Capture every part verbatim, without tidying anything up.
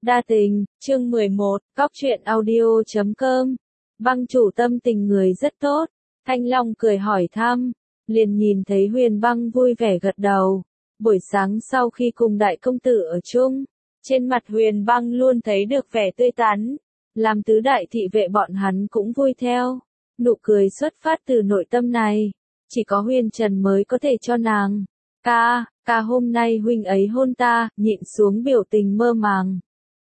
Đa tình, chương mười một, cóc truyện audio chấm com. Băng chủ tâm tình người rất tốt. Thanh Long cười hỏi thăm, liền nhìn thấy Huyền Băng vui vẻ gật đầu. Buổi sáng sau khi cùng đại công tử ở chung, trên mặt Huyền Băng luôn thấy được vẻ tươi tắn, làm tứ đại thị vệ bọn hắn cũng vui theo. Nụ cười xuất phát từ nội tâm này, chỉ có Huyền Trần mới có thể cho nàng. Ca, ca hôm nay huynh ấy hôn ta, nhịn xuống biểu tình mơ màng.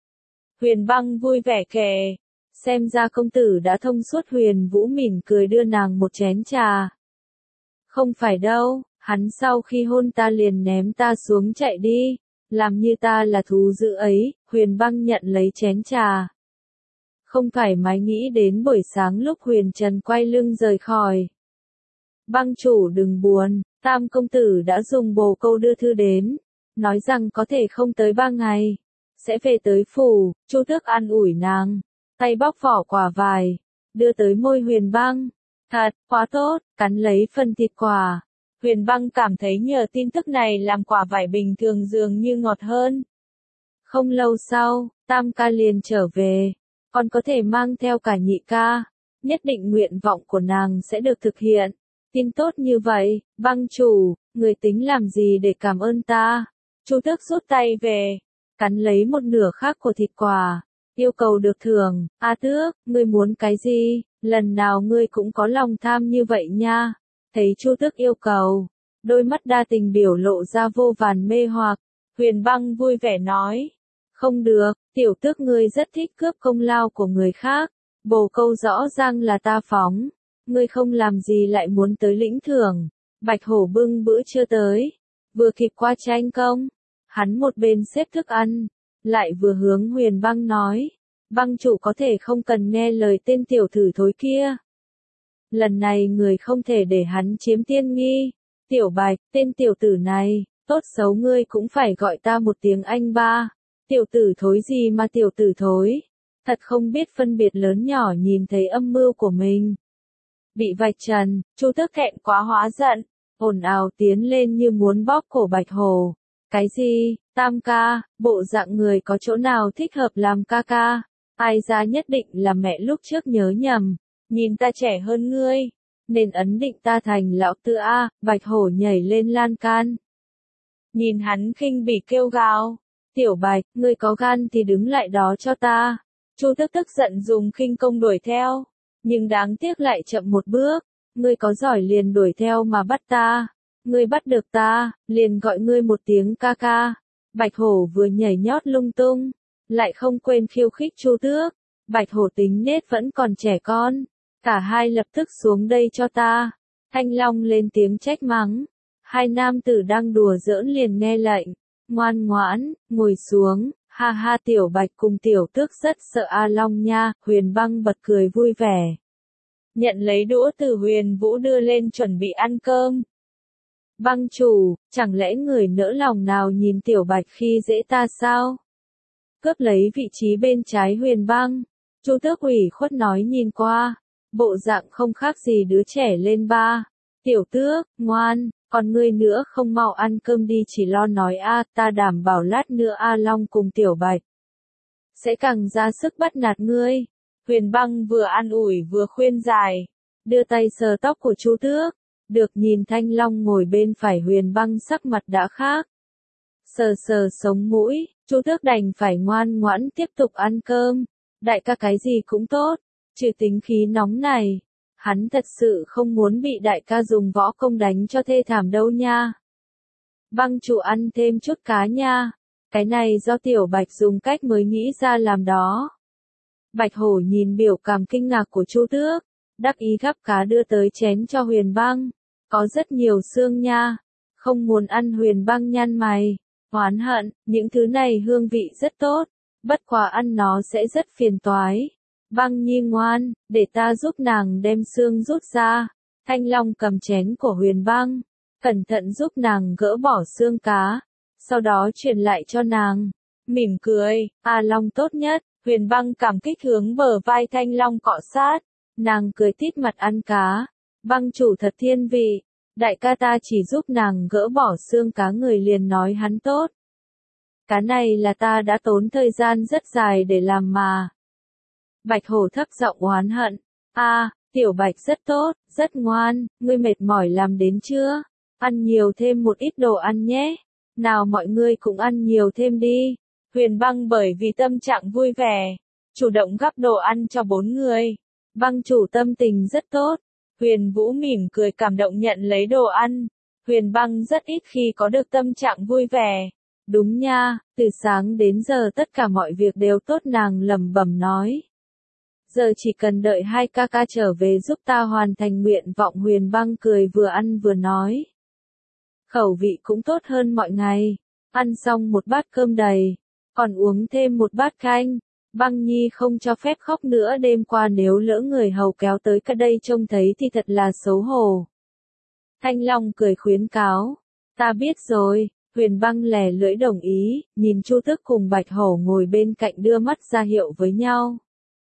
Huyền Băng vui vẻ kể, xem ra công tử đã thông suốt. Huyền Vũ mỉm cười đưa nàng một chén trà. Không phải đâu, hắn sau khi hôn ta liền ném ta xuống chạy đi, làm như ta là thú dữ ấy. Huyền Băng nhận lấy chén trà. Không thoải mái nghĩ đến buổi sáng lúc Huyền Trần quay lưng rời khỏi. Băng chủ đừng buồn, Tam công tử đã dùng bồ câu đưa thư đến, nói rằng có thể không tới ba ngày sẽ về tới phủ. Chu Tước an ủi nàng, tay bóc vỏ quả vải, đưa tới môi Huyền Băng. Thật, quá tốt, cắn lấy phần thịt quả. Huyền Băng cảm thấy nhờ tin tức này làm quả vải bình thường dường như ngọt hơn. Không lâu sau, Tam ca liền trở về, còn có thể mang theo cả nhị ca, nhất định nguyện vọng của nàng sẽ được thực hiện. Tin tốt như vậy, Băng chủ, người tính làm gì để cảm ơn ta? Chu Tước rút tay về, cắn lấy một nửa khác của thịt quả, yêu cầu được thưởng. A Tước, ngươi muốn cái gì? Lần nào ngươi cũng có lòng tham như vậy nha. Thấy Chu Tước yêu cầu, đôi mắt đa tình biểu lộ ra vô vàn mê hoặc. Huyền Băng vui vẻ nói, không được, tiểu tước ngươi rất thích cướp công lao của người khác. Bồ câu rõ ràng là ta phóng, ngươi không làm gì lại muốn tới lĩnh thưởng. Bạch hổ bưng bữa trưa tới, vừa kịp qua tranh công. Hắn một bên xếp thức ăn, lại vừa hướng Huyền Băng nói, Băng chủ có thể không cần nghe lời tên tiểu tử thối kia. Lần này người không thể để hắn chiếm tiên nghi. Tiểu Bạch, tên tiểu tử này, tốt xấu ngươi cũng phải gọi ta một tiếng anh ba. Tiểu tử thối gì mà tiểu tử thối, thật không biết phân biệt lớn nhỏ. Nhìn thấy âm mưu của mình bị vạch trần, Chu Tước thẹn quá hóa giận, ồn ào tiến lên như muốn bóp cổ Bạch hổ. Cái gì, Tam ca, bộ dạng người có chỗ nào thích hợp làm ca ca? Ai ra nhất định là mẹ lúc trước nhớ nhầm, nhìn ta trẻ hơn ngươi, nên ấn định ta thành lão tư a. Bạch hổ nhảy lên lan can, nhìn hắn khinh bỉ kêu gào, tiểu Bạch, ngươi có gan thì đứng lại đó cho ta. Chu Tước tức giận dùng khinh công đuổi theo, nhưng đáng tiếc lại chậm một bước. Ngươi có giỏi liền đuổi theo mà bắt ta, ngươi bắt được ta, liền gọi ngươi một tiếng ca ca. Bạch hổ vừa nhảy nhót lung tung, lại không quên khiêu khích Chu Tước. Bạch hổ tính nết vẫn còn trẻ con, cả hai lập tức xuống đây cho ta. Thanh Long lên tiếng trách mắng, hai nam tử đang đùa giỡn liền nghe lệnh, ngoan ngoãn, ngồi xuống. Ha ha, tiểu Bạch cùng tiểu Tước rất sợ A Long nha. Huyền Băng bật cười vui vẻ, nhận lấy đũa từ Huyền Vũ đưa lên chuẩn bị ăn cơm. Băng chủ, chẳng lẽ người nỡ lòng nào nhìn tiểu Bạch khi dễ ta sao? Cướp lấy vị trí bên trái Huyền Băng, Chu Tước ủy khuất nói, nhìn qua, bộ dạng không khác gì đứa trẻ lên ba. Tiểu Tước, ngoan, còn ngươi nữa không mau ăn cơm đi, chỉ lo nói a, ta đảm bảo lát nữa A Long cùng tiểu Bạch sẽ càng ra sức bắt nạt ngươi. Huyền Băng vừa an ủi vừa khuyên giải, đưa tay sờ tóc của Chu Tước. Được nhìn Thanh Long ngồi bên phải Huyền Băng sắc mặt đã khác. Sờ sờ sống mũi, Chu Tước đành phải ngoan ngoãn tiếp tục ăn cơm. Đại ca cái gì cũng tốt, trừ tính khí nóng này. Hắn thật sự không muốn bị đại ca dùng võ công đánh cho thê thảm đâu nha. Băng chủ ăn thêm chút cá nha. Cái này do tiểu Bạch dùng cách mới nghĩ ra làm đó. Bạch hổ nhìn biểu cảm kinh ngạc của Chu Tước, đắc ý gắp cá đưa tới chén cho Huyền Băng. Có rất nhiều xương nha. Không muốn ăn. Huyền Băng nhăn mày, oán hận, những thứ này hương vị rất tốt, bất quá ăn nó sẽ rất phiền toái. Băng nhi ngoan, để ta giúp nàng đem xương rút ra. Thanh Long cầm chén của Huyền Băng, cẩn thận giúp nàng gỡ bỏ xương cá, sau đó truyền lại cho nàng. Mỉm cười, A Long tốt nhất. Huyền Băng cảm kích hướng bờ vai Thanh Long cọ sát, nàng cười tít mặt ăn cá. Băng chủ thật thiên vị, đại ca ta chỉ giúp nàng gỡ bỏ xương cá, người liền nói hắn tốt. Cái này là ta đã tốn thời gian rất dài để làm mà. Bạch hổ thấp giọng oán hận. A, tiểu bạch rất tốt, rất ngoan, ngươi mệt mỏi làm đến chưa? Ăn nhiều thêm một ít đồ ăn nhé. Nào mọi người cũng ăn nhiều thêm đi. Huyền Băng bởi vì tâm trạng vui vẻ, chủ động gắp đồ ăn cho bốn người. Băng chủ tâm tình rất tốt. Huyền Vũ mỉm cười cảm động nhận lấy đồ ăn. Huyền Băng rất ít khi có được tâm trạng vui vẻ. Đúng nha, từ sáng đến giờ tất cả mọi việc đều tốt, nàng lẩm bẩm nói. Giờ chỉ cần đợi hai ca ca trở về giúp ta hoàn thành nguyện vọng. Huyền Băng cười vừa ăn vừa nói. Khẩu vị cũng tốt hơn mọi ngày. Ăn xong một bát cơm đầy, còn uống thêm một bát canh. Băng Nhi không cho phép khóc nữa, đêm qua nếu lỡ người hầu kéo tới cả đây trông thấy thì thật là xấu hổ. Thanh Long cười khuyến cáo. Ta biết rồi. Huyền Băng lè lưỡi đồng ý, nhìn Chu Tước cùng Bạch Hổ ngồi bên cạnh đưa mắt ra hiệu với nhau.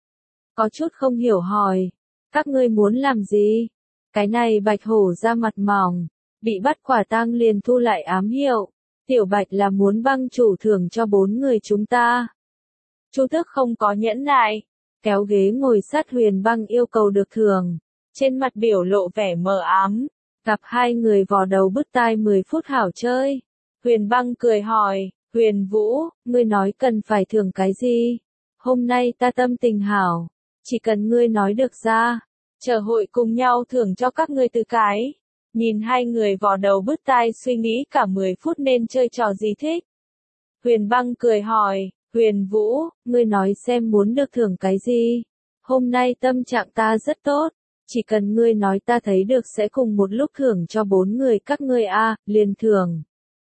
Có chút không hiểu hỏi. Các ngươi muốn làm gì? Cái này Bạch Hổ ra mặt mỏng. Bị bắt quả tang liền thu lại ám hiệu. Tiểu Bạch là muốn Băng chủ thưởng cho bốn người chúng ta. Chu Tước không có nhẫn nại, kéo ghế ngồi sát Huyền Băng yêu cầu được thưởng. Trên mặt biểu lộ vẻ mờ ám. Gặp hai người vò đầu bứt tai mười phút hảo chơi. Huyền Băng cười hỏi, Huyền Vũ, ngươi nói cần phải thưởng cái gì? Hôm nay ta tâm tình hảo, chỉ cần ngươi nói được ra, chờ hội cùng nhau thưởng cho các ngươi từ cái. Nhìn hai người vò đầu bứt tai suy nghĩ cả mười phút nên chơi trò gì thích. Huyền Băng cười hỏi, Huyền Vũ, ngươi nói xem muốn được thưởng cái gì? Hôm nay tâm trạng ta rất tốt, chỉ cần ngươi nói ta thấy được sẽ cùng một lúc thưởng cho bốn người các ngươi a, liền thưởng.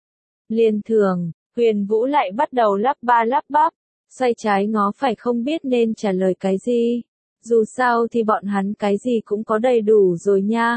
Liền thưởng, Huyền Vũ lại bắt đầu lắp ba lắp bắp, xoay trái ngó phải không biết nên trả lời cái gì. Dù sao thì bọn hắn cái gì cũng có đầy đủ rồi nha.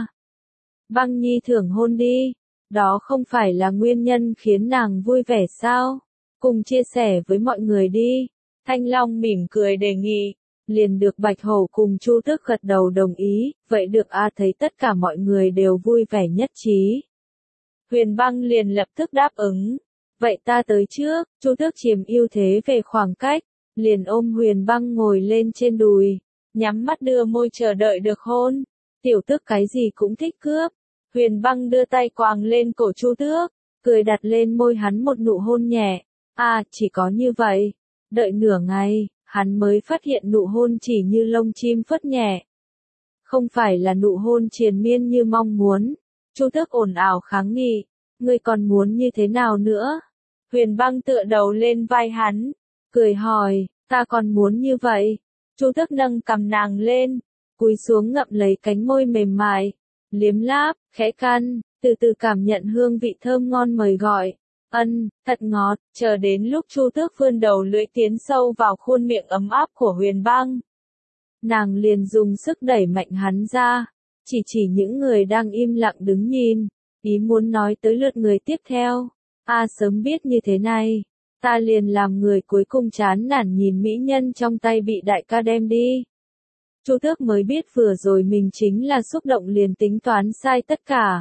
Băng Nhi thưởng hôn đi, đó không phải là nguyên nhân khiến nàng vui vẻ sao? Cùng chia sẻ với mọi người đi. Thanh Long mỉm cười đề nghị, liền được Bạch Hổ cùng Chu Tước gật đầu đồng ý, vậy được a, thấy tất cả mọi người đều vui vẻ nhất trí. Huyền Băng liền lập tức đáp ứng. Vậy ta tới trước. Chu Tước chiếm ưu thế về khoảng cách, liền ôm Huyền Băng ngồi lên trên đùi, nhắm mắt đưa môi chờ đợi được hôn. Tiểu Tước cái gì cũng thích cướp. Huyền Băng đưa tay quàng lên cổ Chu Tước, cười đặt lên môi hắn một nụ hôn nhẹ. À, chỉ có như vậy. Đợi nửa ngày, hắn mới phát hiện nụ hôn chỉ như lông chim phất nhẹ. Không phải là nụ hôn triền miên như mong muốn. Chu Tước ồn ào kháng nghị. Ngươi còn muốn như thế nào nữa? Huyền Băng tựa đầu lên vai hắn, cười hỏi, ta còn muốn như vậy. Chu Tước nâng cằm nàng lên, cúi xuống ngậm lấy cánh môi mềm mại, liếm láp, khẽ căn, từ từ cảm nhận hương vị thơm ngon mời gọi. Ân, thật ngọt, chờ đến lúc Chu Tước vươn đầu lưỡi tiến sâu vào khuôn miệng ấm áp của Huyền Băng. Nàng liền dùng sức đẩy mạnh hắn ra, chỉ chỉ những người đang im lặng đứng nhìn, ý muốn nói tới lượt người tiếp theo. A, sớm biết như thế này, ta liền làm người cuối cùng chán nản nhìn mỹ nhân trong tay bị đại ca đem đi. Chu Tước mới biết vừa rồi mình chính là xúc động liền tính toán sai tất cả.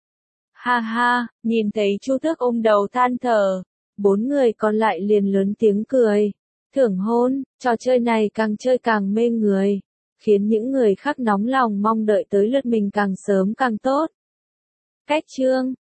Ha ha, nhìn thấy Chu Tước ôm đầu than thở, bốn người còn lại liền lớn tiếng cười. Thưởng hôn, trò chơi này càng chơi càng mê người, khiến những người khác nóng lòng mong đợi tới lượt mình càng sớm càng tốt. Cách chương